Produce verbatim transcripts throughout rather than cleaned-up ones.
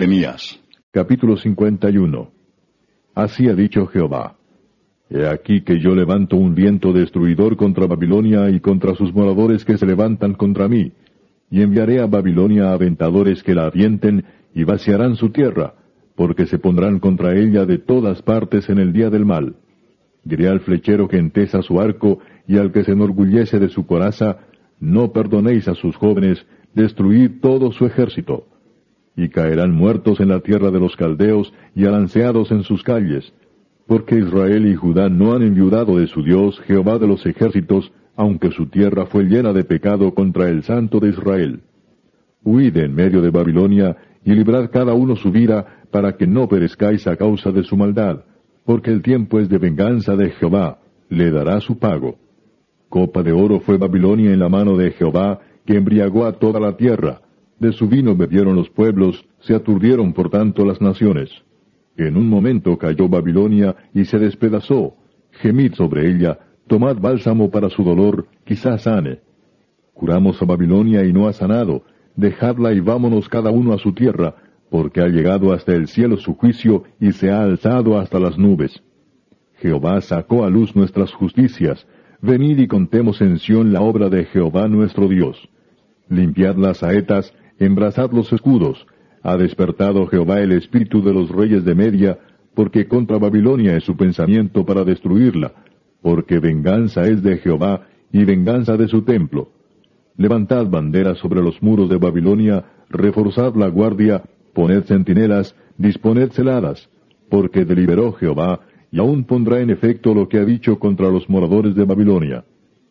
Jeremías. Capítulo cincuenta y uno. Así ha dicho Jehová: He aquí que yo levanto un viento destruidor contra Babilonia y contra sus moradores que se levantan contra mí, y enviaré a Babilonia aventadores que la avienten y vaciarán su tierra, porque se pondrán contra ella de todas partes en el día del mal. Diré al flechero que entesa su arco y al que se enorgullece de su coraza: No perdonéis a sus jóvenes, destruid todo su ejército. Y caerán muertos en la tierra de los caldeos y alanceados en sus calles, porque Israel y Judá no han enviudado de su Dios, Jehová de los ejércitos, aunque su tierra fue llena de pecado contra el Santo de Israel. Huid en medio de Babilonia, y librad cada uno su vida, para que no perezcáis a causa de su maldad, porque el tiempo es de venganza de Jehová, le dará su pago. Copa de oro fue Babilonia en la mano de Jehová, que embriagó a toda la tierra. De su vino bebieron los pueblos, se aturdieron por tanto las naciones. En un momento cayó Babilonia y se despedazó. Gemid sobre ella, tomad bálsamo para su dolor, quizás sane. Curamos a Babilonia y no ha sanado, dejadla y vámonos cada uno a su tierra, porque ha llegado hasta el cielo su juicio y se ha alzado hasta las nubes. Jehová sacó a luz nuestras justicias. Venid y contemos en Sión la obra de Jehová nuestro Dios. Limpiad las saetas, embrazad los escudos. Ha despertado Jehová el espíritu de los reyes de Media, porque contra Babilonia es su pensamiento para destruirla, porque venganza es de Jehová, y venganza de su templo. Levantad banderas sobre los muros de Babilonia, reforzad la guardia, poned centinelas, disponed celadas, porque deliberó Jehová, y aún pondrá en efecto lo que ha dicho contra los moradores de Babilonia.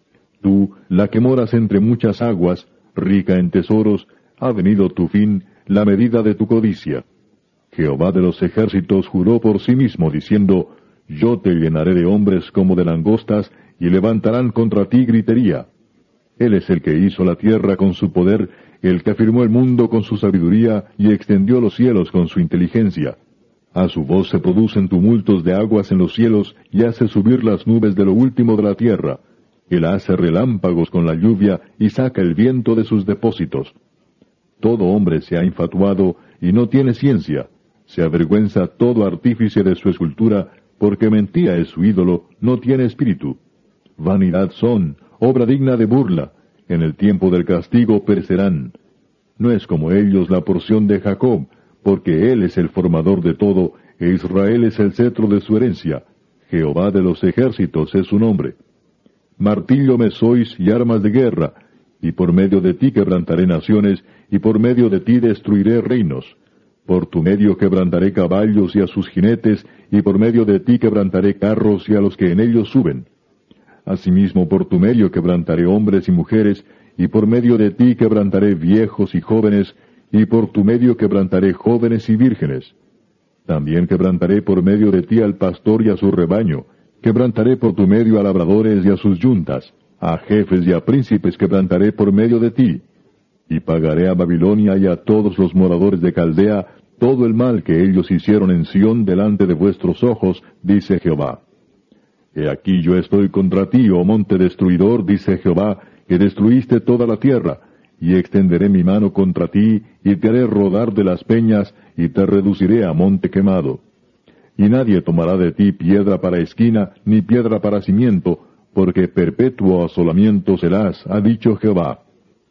Tú, la que moras entre muchas aguas, rica en tesoros, ha venido tu fin, la medida de tu codicia. Jehová de los ejércitos juró por sí mismo, diciendo: Yo te llenaré de hombres como de langostas, y levantarán contra ti gritería. Él es el que hizo la tierra con su poder, el que afirmó el mundo con su sabiduría, y extendió los cielos con su inteligencia. A su voz se producen tumultos de aguas en los cielos, y hace subir las nubes de lo último de la tierra. Él hace relámpagos con la lluvia, y saca el viento de sus depósitos. Todo hombre se ha infatuado, y no tiene ciencia. Se avergüenza todo artífice de su escultura, porque mentira es su ídolo, no tiene espíritu. Vanidad son, obra digna de burla. En el tiempo del castigo perecerán. No es como ellos la porción de Jacob, porque él es el formador de todo, e Israel es el cetro de su herencia. Jehová de los ejércitos es su nombre. Martillo me sois y armas de guerra, y por medio de ti quebrantaré naciones, y por medio de ti destruiré reinos. Por tu medio quebrantaré caballos y a sus jinetes, y por medio de ti quebrantaré carros y a los que en ellos suben. Asimismo por tu medio quebrantaré hombres y mujeres, y por medio de ti quebrantaré viejos y jóvenes, y por tu medio quebrantaré jóvenes y vírgenes. También quebrantaré por medio de ti al pastor y a su rebaño, quebrantaré por tu medio a labradores y a sus yuntas, a jefes y a príncipes quebrantaré por medio de ti. Y pagaré a Babilonia y a todos los moradores de Caldea todo el mal que ellos hicieron en Sión delante de vuestros ojos, dice Jehová. He aquí yo estoy contra ti, oh monte destruidor, dice Jehová, que destruiste toda la tierra, y extenderé mi mano contra ti, y te haré rodar de las peñas, y te reduciré a monte quemado. Y nadie tomará de ti piedra para esquina, ni piedra para cimiento, porque perpetuo asolamiento serás, ha dicho Jehová.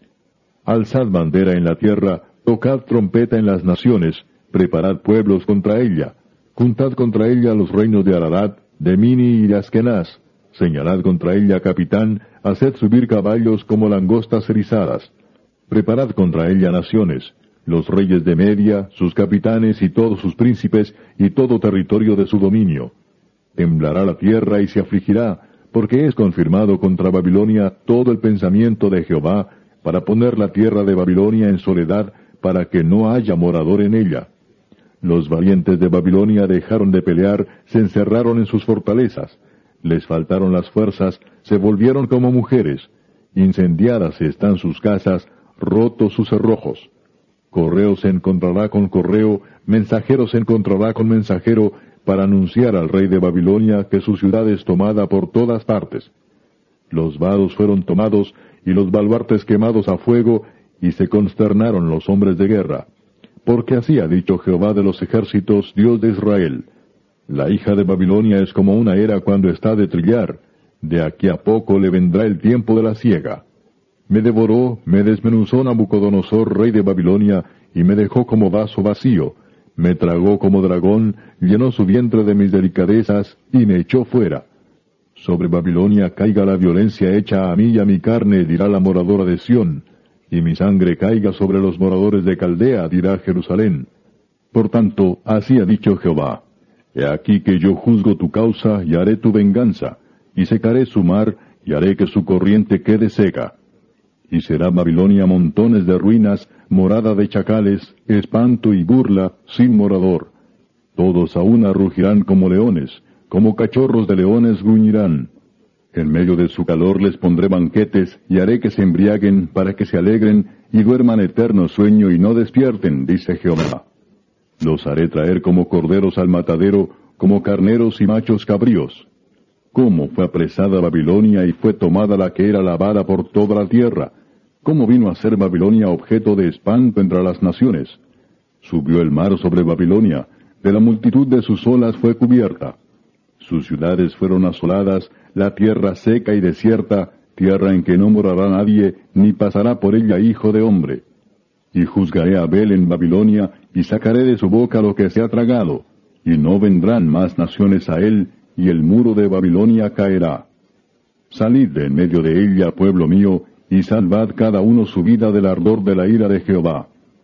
Alzad bandera en la tierra, tocad trompeta en las naciones, preparad pueblos contra ella, juntad contra ella los reinos de Ararat, de Mini y de Askenaz, señalad contra ella capitán, haced subir caballos como langostas erizadas. Preparad contra ella naciones, los reyes de Media, sus capitanes y todos sus príncipes, y todo territorio de su dominio. Temblará la tierra y se afligirá, porque es confirmado contra Babilonia todo el pensamiento de Jehová, para poner la tierra de Babilonia en soledad, para que no haya morador en ella. Los valientes de Babilonia dejaron de pelear, se encerraron en sus fortalezas. Les faltaron las fuerzas, se volvieron como mujeres. Incendiadas están sus casas, rotos sus cerrojos. Correo se encontrará con correo, mensajero se encontrará con mensajero, para anunciar al rey de Babilonia que su ciudad es tomada por todas partes. Los vados fueron tomados, y los baluartes quemados a fuego, y se consternaron los hombres de guerra. Porque así ha dicho Jehová de los ejércitos, Dios de Israel: la hija de Babilonia es como una era cuando está de trillar, de aquí a poco le vendrá el tiempo de la siega. Me devoró, me desmenuzó Nabucodonosor, rey de Babilonia, y me dejó como vaso vacío, me tragó como dragón, llenó su vientre de mis delicadezas, y me echó fuera. Sobre Babilonia caiga la violencia hecha a mí y a mi carne, dirá la moradora de Sión, y mi sangre caiga sobre los moradores de Caldea, dirá Jerusalén. Por tanto, así ha dicho Jehová: he aquí que yo juzgo tu causa, y haré tu venganza, y secaré su mar, y haré que su corriente quede seca. Y será Babilonia montones de ruinas, morada de chacales, espanto y burla, sin morador. Todos a una rugirán como leones, como cachorros de leones gruñirán. En medio de su calor les pondré banquetes, y haré que se embriaguen, para que se alegren, y duerman eterno sueño, y no despierten, dice Jehová. Los haré traer como corderos al matadero, como carneros y machos cabríos. Cómo fue apresada Babilonia, y fue tomada la que era lavada por toda la tierra. Cómo vino a ser Babilonia objeto de espanto entre las naciones. Subió el mar sobre Babilonia, de la multitud de sus olas fue cubierta. Sus ciudades fueron asoladas, la tierra seca y desierta, tierra en que no morará nadie, ni pasará por ella hijo de hombre. Y juzgaré a Abel en Babilonia, y sacaré de su boca lo que se ha tragado, y no vendrán más naciones a él, y el muro de Babilonia caerá. Salid de en medio de ella, pueblo mío, y salvad cada uno su vida del ardor de la ira de Jehová.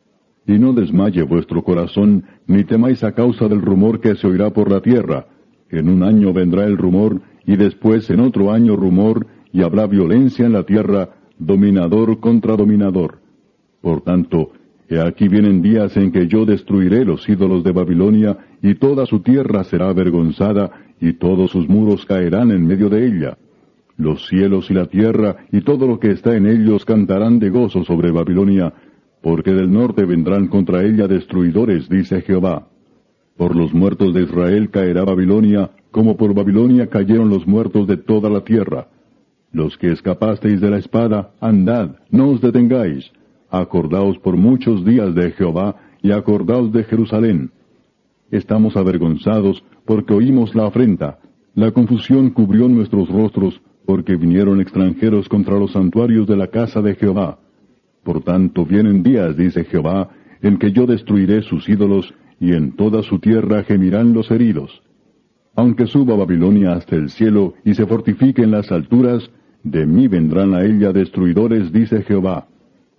Y no desmaye vuestro corazón, ni temáis a causa del rumor que se oirá por la tierra. En un año vendrá el rumor, y después en otro año rumor, y habrá violencia en la tierra, dominador contra dominador. Por tanto, he aquí vienen días en que yo destruiré los ídolos de Babilonia, y toda su tierra será avergonzada, y todos sus muros caerán en medio de ella. Los cielos y la tierra, y todo lo que está en ellos, cantarán de gozo sobre Babilonia, porque del norte vendrán contra ella destruidores, dice Jehová. Por los muertos de Israel caerá Babilonia, como por Babilonia cayeron los muertos de toda la tierra. Los que escapasteis de la espada, andad, no os detengáis. Acordaos por muchos días de Jehová, y acordaos de Jerusalén. Estamos avergonzados, porque oímos la afrenta. La confusión cubrió nuestros rostros, porque vinieron extranjeros contra los santuarios de la casa de Jehová. Por tanto vienen días, dice Jehová, en que yo destruiré sus ídolos, y en toda su tierra gemirán los heridos. Aunque suba Babilonia hasta el cielo, y se fortifique en las alturas, de mí vendrán a ella destruidores, dice Jehová.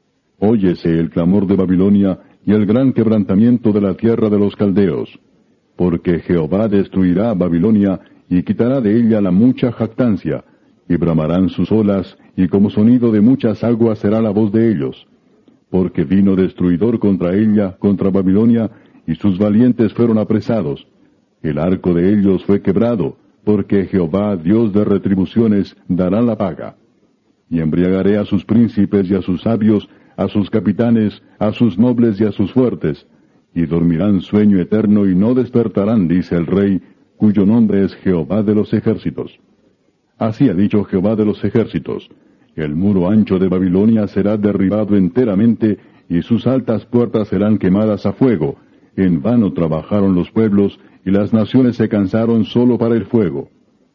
Óyese el clamor de Babilonia, y el gran quebrantamiento de la tierra de los caldeos. Porque Jehová destruirá a Babilonia, y quitará de ella la mucha jactancia, y bramarán sus olas, y como sonido de muchas aguas será la voz de ellos. Porque vino destruidor contra ella, contra Babilonia, y sus valientes fueron apresados. El arco de ellos fue quebrado, porque Jehová, Dios de retribuciones, dará la paga. Y embriagaré a sus príncipes y a sus sabios, a sus capitanes, a sus nobles y a sus fuertes, y dormirán sueño eterno y no despertarán, dice el Rey, cuyo nombre es Jehová de los ejércitos. Así ha dicho Jehová de los ejércitos: el muro ancho de Babilonia será derribado enteramente, y sus altas puertas serán quemadas a fuego. En vano trabajaron los pueblos, y las naciones se cansaron solo para el fuego.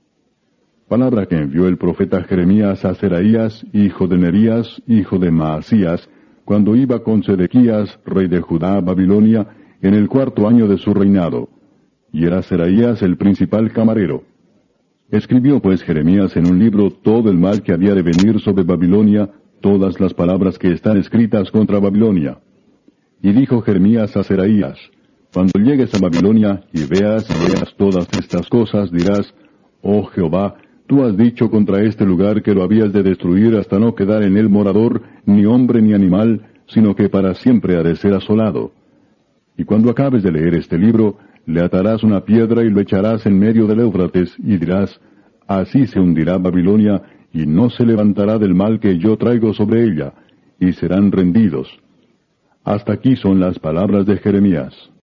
Palabra que envió el profeta Jeremías a Seraías, hijo de Nerías, hijo de Maasías, cuando iba con Sedequías, rey de Judá, a Babilonia, en el cuarto año de su reinado. Y era Seraías el principal camarero. Escribió pues Jeremías en un libro todo el mal que había de venir sobre Babilonia, todas las palabras que están escritas contra Babilonia. Y dijo Jeremías a Seraías: cuando llegues a Babilonia y veas y veas todas estas cosas, dirás: oh Jehová, tú has dicho contra este lugar que lo habías de destruir hasta no quedar en él morador, ni hombre ni animal, sino que para siempre ha de ser asolado. Y cuando acabes de leer este libro, le atarás una piedra y lo echarás en medio del Éufrates, y dirás: así se hundirá Babilonia, y no se levantará del mal que yo traigo sobre ella, y serán rendidos. Hasta aquí son las palabras de Jeremías.